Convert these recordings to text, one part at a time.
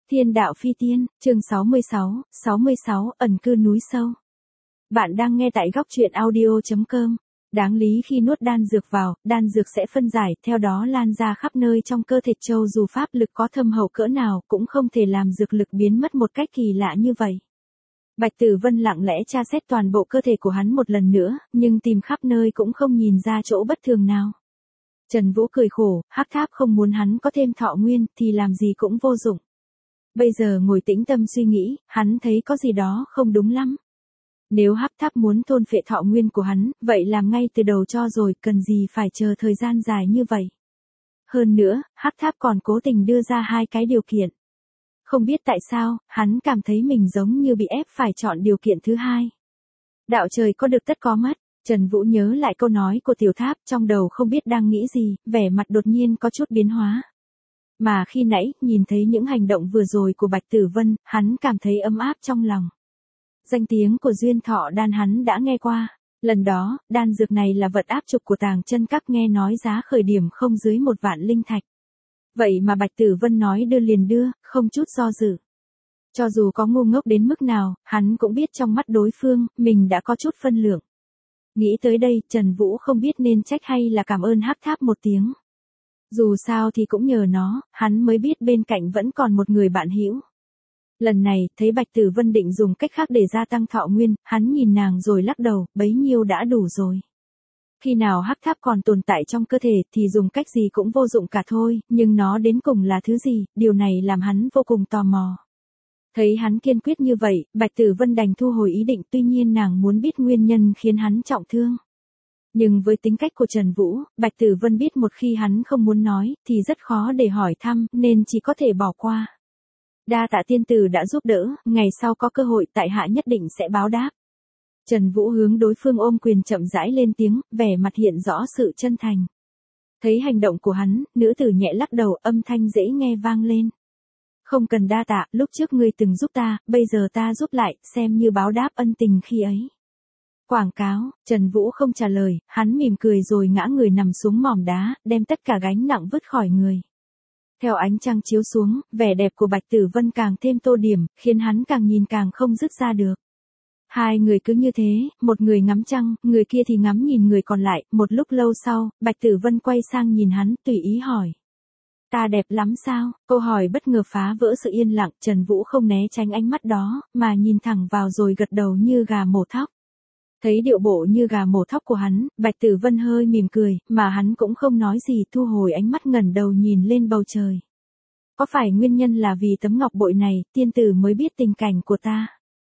Thiên đạo phi tiên, chương 66, ẩn cư núi sâu. Bạn đang nghe tại góc truyện audio.com. Đáng lý khi nuốt đan dược vào, đan dược sẽ phân giải, theo đó lan ra khắp nơi trong cơ thể châu dù pháp lực có thâm hậu cỡ nào cũng không thể làm dược lực biến mất một cách kỳ lạ như vậy. Bạch Tử Vân lặng lẽ tra xét toàn bộ cơ thể của hắn một lần nữa, nhưng tìm khắp nơi cũng không nhìn ra chỗ bất thường nào. Trần Vũ cười khổ, Hắc Tháp không muốn hắn có thêm thọ nguyên thì làm gì cũng vô dụng. Bây giờ ngồi tĩnh tâm suy nghĩ, hắn thấy có gì đó không đúng lắm. Nếu Hắc Tháp muốn thôn phệ thọ nguyên của hắn, vậy làm ngay từ đầu cho rồi, cần gì phải chờ thời gian dài như vậy. Hơn nữa, Hắc Tháp còn cố tình đưa ra hai cái điều kiện. Không biết tại sao, hắn cảm thấy mình giống như bị ép phải chọn điều kiện thứ hai. Đạo trời có được tất có mất. Trần Vũ nhớ lại câu nói của Tiểu Tháp, trong đầu không biết đang nghĩ gì, vẻ mặt đột nhiên có chút biến hóa. Mà khi nãy, nhìn thấy những hành động vừa rồi của Bạch Tử Vân, hắn cảm thấy ấm áp trong lòng. Danh tiếng của Duyên Thọ Đan hắn đã nghe qua. Lần đó, đan dược này là vật áp trục của Tàng Chân Các, nghe nói giá khởi điểm không dưới 1 vạn linh thạch. Vậy mà Bạch Tử Vân nói đưa liền đưa, không chút do dự. Cho dù có ngu ngốc đến mức nào, hắn cũng biết trong mắt đối phương, mình đã có chút phân lượng. Nghĩ tới đây, Trần Vũ không biết nên trách hay là cảm ơn Hắc Tháp một tiếng. Dù sao thì cũng nhờ nó, hắn mới biết bên cạnh vẫn còn một người bạn hữu. Lần này, thấy Bạch Tử Vân định dùng cách khác để gia tăng thọ nguyên, hắn nhìn nàng rồi lắc đầu, bấy nhiêu đã đủ rồi. Khi nào Hắc Tháp còn tồn tại trong cơ thể thì dùng cách gì cũng vô dụng cả thôi, nhưng nó đến cùng là thứ gì, điều này làm hắn vô cùng tò mò. Thấy hắn kiên quyết như vậy, Bạch Tử Vân đành thu hồi ý định, tuy nhiên nàng muốn biết nguyên nhân khiến hắn trọng thương. Nhưng với tính cách của Trần Vũ, Bạch Tử Vân biết một khi hắn không muốn nói, thì rất khó để hỏi thăm, nên chỉ có thể bỏ qua. Đa tạ tiên tử đã giúp đỡ, ngày sau có cơ hội tại hạ nhất định sẽ báo đáp. Trần Vũ hướng đối phương ôm quyền chậm rãi lên tiếng, vẻ mặt hiện rõ sự chân thành. Thấy hành động của hắn, nữ tử nhẹ lắc đầu, âm thanh dễ nghe vang lên. Không cần đa tạ, lúc trước ngươi từng giúp ta, bây giờ ta giúp lại, xem như báo đáp ân tình khi ấy. Quảng cáo, Trần Vũ không trả lời, hắn mỉm cười rồi ngã người nằm xuống mỏm đá, đem tất cả gánh nặng vứt khỏi người. Theo ánh trăng chiếu xuống, vẻ đẹp của Bạch Tử Vân càng thêm tô điểm, khiến hắn càng nhìn càng không dứt ra được. Hai người cứ như thế, một người ngắm trăng, người kia thì ngắm nhìn người còn lại, một lúc lâu sau, Bạch Tử Vân quay sang nhìn hắn, tùy ý hỏi. Ta đẹp lắm sao? Câu hỏi bất ngờ phá vỡ sự yên lặng, Trần Vũ không né tránh ánh mắt đó, mà nhìn thẳng vào rồi gật đầu như gà mổ thóc. Thấy điệu bộ như gà mổ thóc của hắn, Bạch Tử Vân hơi mỉm cười, mà hắn cũng không nói gì, thu hồi ánh mắt ngẩng đầu nhìn lên bầu trời. Có phải nguyên nhân là vì tấm ngọc bội này, tiên tử mới biết tình cảnh của ta?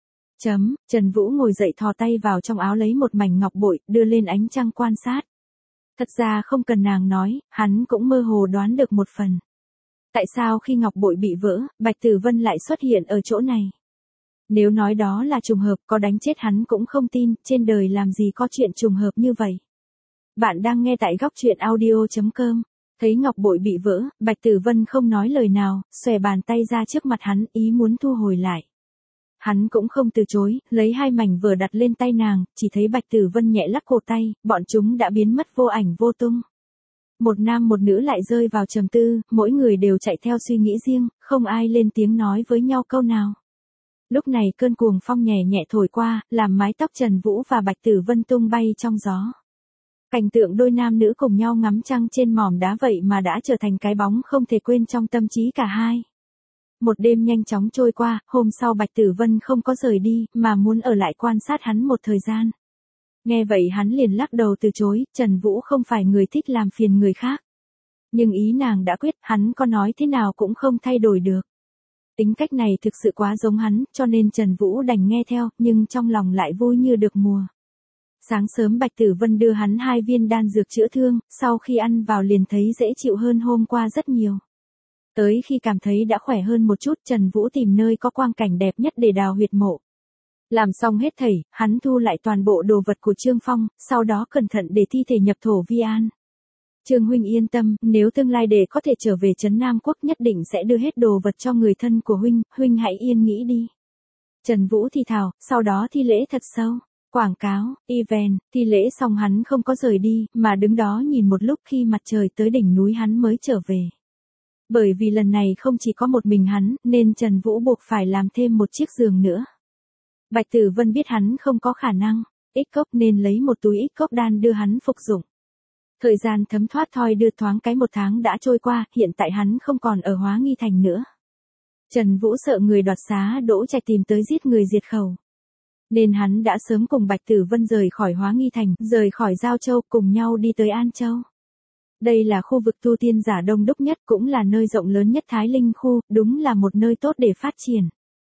Trần Vũ ngồi dậy thò tay vào trong áo lấy một mảnh ngọc bội, đưa lên ánh trăng quan sát. Thật ra không cần nàng nói, hắn cũng mơ hồ đoán được một phần. Tại sao khi ngọc bội bị vỡ, Bạch Tử Vân lại xuất hiện ở chỗ này? Nếu nói đó là trùng hợp, có đánh chết hắn cũng không tin, trên đời làm gì có chuyện trùng hợp như vậy. Bạn đang nghe tại góc truyện audio.com. Thấy ngọc bội bị vỡ, Bạch Tử Vân không nói lời nào, xòe bàn tay ra trước mặt hắn, ý muốn thu hồi lại. Hắn cũng không từ chối, lấy hai mảnh vỡ đặt lên tay nàng, chỉ thấy Bạch Tử Vân nhẹ lắc cổ tay, bọn chúng đã biến mất vô ảnh vô tung. Một nam một nữ lại rơi vào trầm tư, mỗi người đều chạy theo suy nghĩ riêng, không ai lên tiếng nói với nhau câu nào. Lúc này cơn cuồng phong nhẹ nhẹ thổi qua, làm mái tóc Trần Vũ và Bạch Tử Vân tung bay trong gió. Cảnh tượng đôi nam nữ cùng nhau ngắm trăng trên mỏm đá vậy mà đã trở thành cái bóng không thể quên trong tâm trí cả hai. Một đêm nhanh chóng trôi qua, hôm sau Bạch Tử Vân không có rời đi, mà muốn ở lại quan sát hắn một thời gian. Nghe vậy hắn liền lắc đầu từ chối, Trần Vũ không phải người thích làm phiền người khác. Nhưng ý nàng đã quyết, hắn có nói thế nào cũng không thay đổi được. Tính cách này thực sự quá giống hắn, cho nên Trần Vũ đành nghe theo, nhưng trong lòng lại vui như được mùa. Sáng sớm Bạch Tử Vân đưa hắn 2 viên đan dược chữa thương, sau khi ăn vào liền thấy dễ chịu hơn hôm qua rất nhiều. Tới khi cảm thấy đã khỏe hơn một chút, Trần Vũ tìm nơi có quang cảnh đẹp nhất để đào huyệt mộ. Làm xong hết thảy, hắn thu lại toàn bộ đồ vật của Trương Phong, sau đó cẩn thận để thi thể nhập thổ vi an. Trương huynh yên tâm, nếu tương lai để có thể trở về trấn Nam Quốc nhất định sẽ đưa hết đồ vật cho người thân của huynh hãy yên nghĩ đi. Trần Vũ thì thào, sau đó thi lễ thật sâu. Quảng cáo, event, thi lễ xong hắn không có rời đi, mà đứng đó nhìn một lúc, khi mặt trời tới đỉnh núi hắn mới trở về. Bởi vì lần này không chỉ có một mình hắn, nên Trần Vũ buộc phải làm thêm một chiếc giường nữa. Bạch Tử Vân biết hắn không có khả năng ích cốc nên lấy một túi ích cốc đan đưa hắn phục dụng. Thời gian thấm thoát thoi đưa thoáng cái 1 tháng đã trôi qua, hiện tại hắn không còn ở Hóa Nghi Thành nữa. Trần Vũ sợ người đoạt xá Đỗ Trạch tìm tới giết người diệt khẩu. Nên hắn đã sớm cùng Bạch Tử Vân rời khỏi Hóa Nghi Thành, rời khỏi Giao Châu cùng nhau đi tới An Châu. Đây là khu vực tu tiên giả đông đúc nhất cũng là nơi rộng lớn nhất Thái Linh khu, đúng là một nơi tốt để phát triển.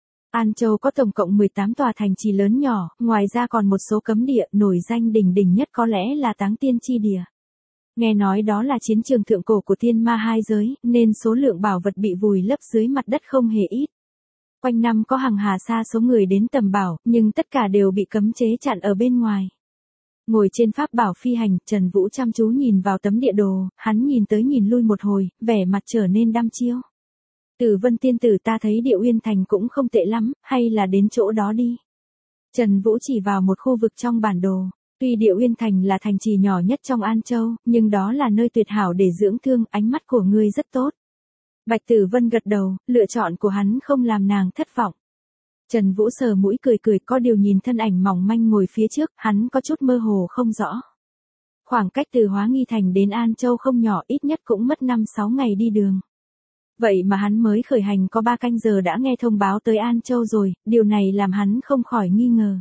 An Châu có tổng cộng 18 tòa thành trì lớn nhỏ, ngoài ra còn một số cấm địa, nổi danh đỉnh đỉnh nhất có lẽ là Táng Tiên Chi Địa. Nghe nói đó là chiến trường thượng cổ của tiên ma hai giới, nên số lượng bảo vật bị vùi lấp dưới mặt đất không hề ít. Quanh năm có hàng hà sa số người đến tầm bảo, nhưng tất cả đều bị cấm chế chặn ở bên ngoài. Ngồi trên pháp bảo phi hành, Trần Vũ chăm chú nhìn vào tấm địa đồ, hắn nhìn tới nhìn lui một hồi, vẻ mặt trở nên đăm chiêu. Tử Vân tiên tử, ta thấy Địa Uyên Thành cũng không tệ lắm, hay là đến chỗ đó đi. Trần Vũ chỉ vào một khu vực trong bản đồ. Tuy Địa Uyên Thành là thành trì nhỏ nhất trong An Châu, nhưng đó là nơi tuyệt hảo để dưỡng thương, ánh mắt của ngươi rất tốt. Bạch Tử Vân gật đầu, lựa chọn của hắn không làm nàng thất vọng. Trần Vũ sờ mũi cười cười, có điều nhìn thân ảnh mỏng manh ngồi phía trước, hắn có chút mơ hồ không rõ. Khoảng cách từ Hóa Nghi Thành đến An Châu không nhỏ, ít nhất cũng mất 5-6 ngày đi đường. Vậy mà hắn mới khởi hành có 3 canh giờ đã nghe thông báo tới An Châu rồi, điều này làm hắn không khỏi nghi ngờ.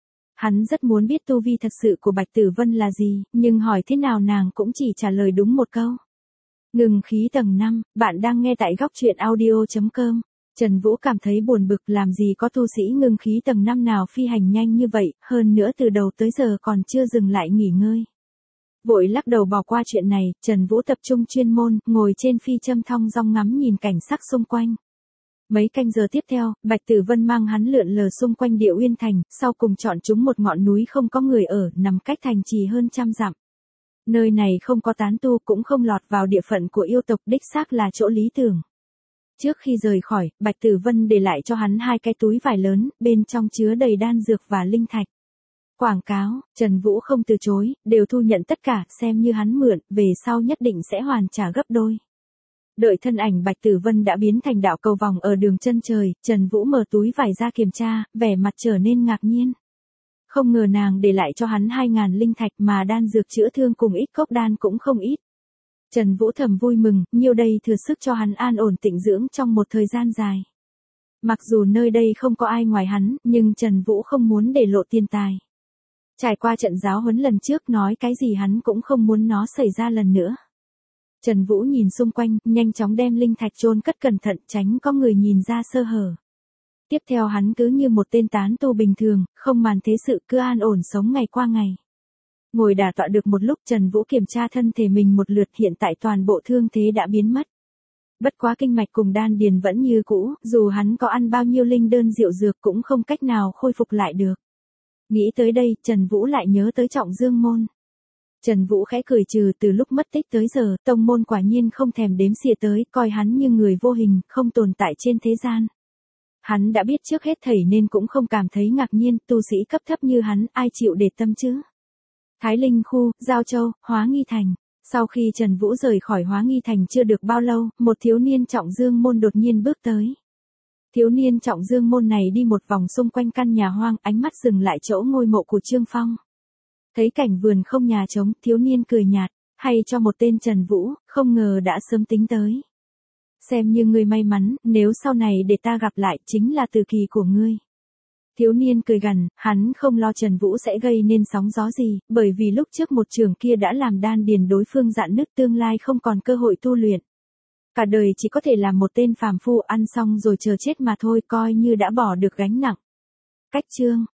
Hắn rất muốn biết tu vi thật sự của Bạch Tử Vân là gì, nhưng hỏi thế nào nàng cũng chỉ trả lời đúng một câu. Ngừng khí tầng 5, bạn đang nghe tại góc truyện audio.com. Trần Vũ cảm thấy buồn bực, làm gì có tu sĩ ngừng khí tầng 5 nào phi hành nhanh như vậy, hơn nữa từ đầu tới giờ còn chưa dừng lại nghỉ ngơi. Vội lắc đầu bỏ qua chuyện này, Trần Vũ tập trung chuyên môn, ngồi trên phi châm thong dong ngắm nhìn cảnh sắc xung quanh. Mấy canh giờ tiếp theo, Bạch Tử Vân mang hắn lượn lờ xung quanh Địa Uyên Thành, sau cùng chọn chúng một ngọn núi không có người ở, nằm cách thành trì hơn 100 dặm. Nơi này không có tán tu cũng không lọt vào địa phận của yêu tộc, đích xác là chỗ lý tưởng. Trước khi rời khỏi, Bạch Tử Vân để lại cho hắn 2 cái túi vải lớn, bên trong chứa đầy đan dược và linh thạch. Quảng cáo, Trần Vũ không từ chối, đều thu nhận tất cả, xem như hắn mượn, về sau nhất định sẽ hoàn trả gấp đôi. Đợi thân ảnh Bạch Tử Vân đã biến thành đạo cầu vòng ở đường chân trời, Trần Vũ mở túi vải ra kiểm tra, vẻ mặt trở nên ngạc nhiên. Không ngờ nàng để lại cho hắn 2.000 linh thạch mà đan dược chữa thương cùng ít cốc đan cũng không ít. Trần Vũ thầm vui mừng, nhiêu đây thừa sức cho hắn an ổn tịnh dưỡng trong một thời gian dài. Mặc dù nơi đây không có ai ngoài hắn, nhưng Trần Vũ không muốn để lộ tiền tài. Trải qua trận giáo huấn lần trước, nói cái gì hắn cũng không muốn nó xảy ra lần nữa. Trần Vũ nhìn xung quanh, nhanh chóng đem linh thạch chôn cất cẩn thận, tránh có người nhìn ra sơ hở. Tiếp theo hắn cứ như một tên tán tu bình thường, không màn thế sự, cứ an ổn sống ngày qua ngày. Ngồi đả tọa được một lúc, Trần Vũ kiểm tra thân thể mình một lượt, hiện tại toàn bộ thương thế đã biến mất. Bất quá kinh mạch cùng đan điền vẫn như cũ, dù hắn có ăn bao nhiêu linh đơn diệu dược cũng không cách nào khôi phục lại được. Nghĩ tới đây, Trần Vũ lại nhớ tới Trọng Dương môn. Trần Vũ khẽ cười trừ, từ lúc mất tích tới giờ, tông môn quả nhiên không thèm đếm xỉa tới, coi hắn như người vô hình, không tồn tại trên thế gian. Hắn đã biết trước hết thảy nên cũng không cảm thấy ngạc nhiên, tu sĩ cấp thấp như hắn, ai chịu để tâm chứ. Thái Linh khu, Giao Châu, Hóa Nghi Thành. Sau khi Trần Vũ rời khỏi Hóa Nghi Thành chưa được bao lâu, một thiếu niên Trọng Dương môn đột nhiên bước tới. Thiếu niên Trọng Dương môn này đi một vòng xung quanh căn nhà hoang, ánh mắt dừng lại chỗ ngôi mộ của Trương Phong. Thấy cảnh vườn không nhà trống, thiếu niên cười nhạt, hay cho một tên Trần Vũ, không ngờ đã sớm tính tới. Xem như ngươi may mắn, nếu sau này để ta gặp lại, chính là từ kỳ của ngươi. Thiếu niên cười gằn, hắn không lo Trần Vũ sẽ gây nên sóng gió gì, bởi vì lúc trước một trường kia đã làm đan điền đối phương rạn nứt, tương lai không còn cơ hội tu luyện. Cả đời chỉ có thể làm một tên phàm phu, ăn xong rồi chờ chết mà thôi, coi như đã bỏ được gánh nặng. Cách chương